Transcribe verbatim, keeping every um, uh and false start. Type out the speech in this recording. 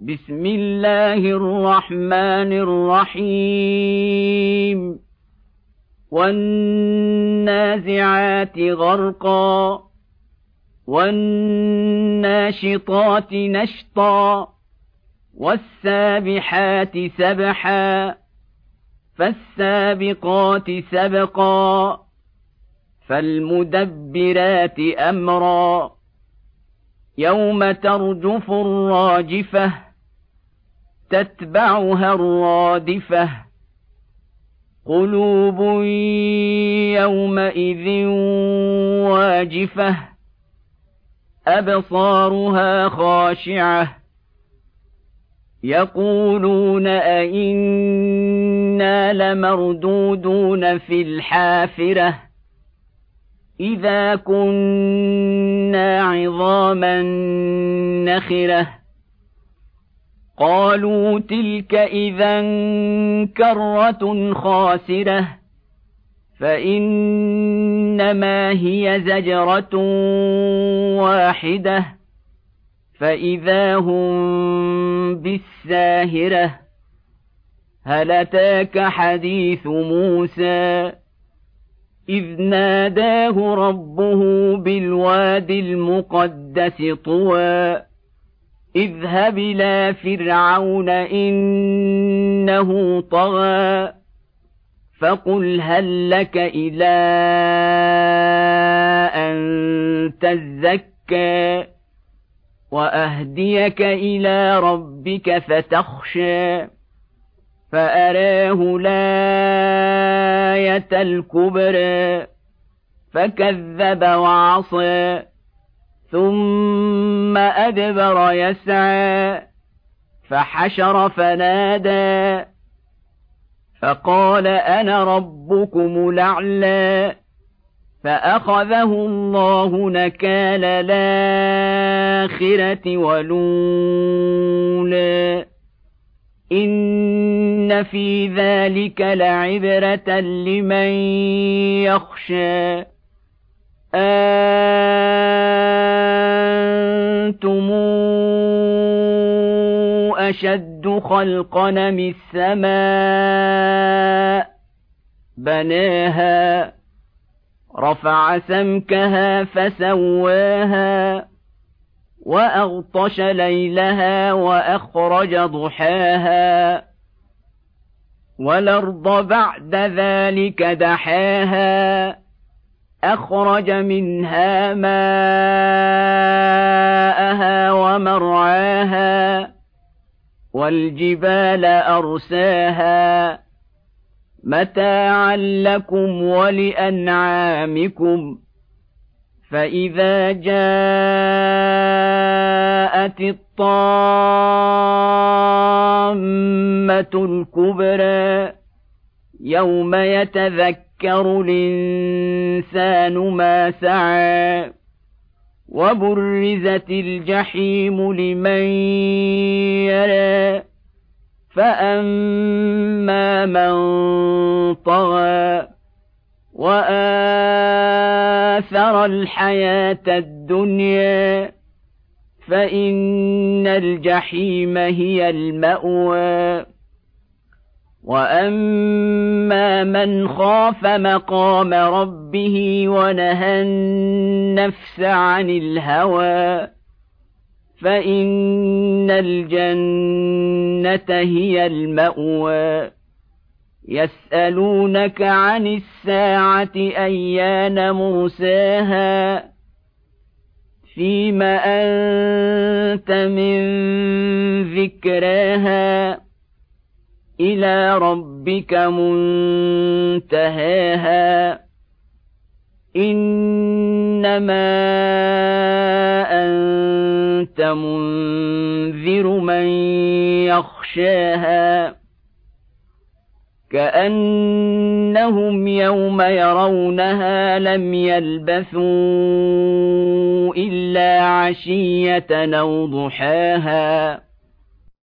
بسم الله الرحمن الرحيم والنازعات غرقا والناشطات نشطا والسابحات سبحا فالسابقات سبقا فالمدبرات أمرا يوم ترجف الراجفة تتبعها الرادفة قلوب يومئذ واجفة أبصارها خاشعة يقولون أئنا لمردودون في الحافرة إذا كنا عظاما نخرة قالوا تلك إذا كرة خاسرة فإنما هي زجرة واحدة فإذا هم بالساهرة هل أتاك حديث موسى إذ ناداه ربه بالواد المقدس طوى اذهب إلى فرعون إنه طغى فقل هل لك إلى أن تزكى وأهديك إلى ربك فتخشى فأراه الآية الكبرى فكذب وعصى ثم أدبر يسعى فحشر فنادى فقال أنا ربكم الأعلى فأخذه الله نكال الآخرة والأولى إن في ذلك لعبرة لمن يخشى أنتم أشد خلقا من السماء بناها رفع سمكها فسواها وأغطش ليلها وأخرج ضحاها والأرض بعد ذلك دحاها أخرج منها ماءها ومرعاها والجبال أرساها متاعا لكم ولأنعامكم فإذا جاءت الطامة الكبرى يوم يتذكر الإنسان ما سعى وبرزت الجحيم لمن يرى فأما من طغى وآثر الحياة الدنيا فإن الجحيم هي المأوى وأما من خاف مقام ربه ونهى النفس عن الهوى فإن الجنة هي المأوى يسألونك عن الساعة أيان مرساها فيم أنت من ذكراها إلى ربك منتهاها إنما أنت منذر من يخشاها كأنهم يوم يرونها لم يلبثوا إلا عشية أو ضحاها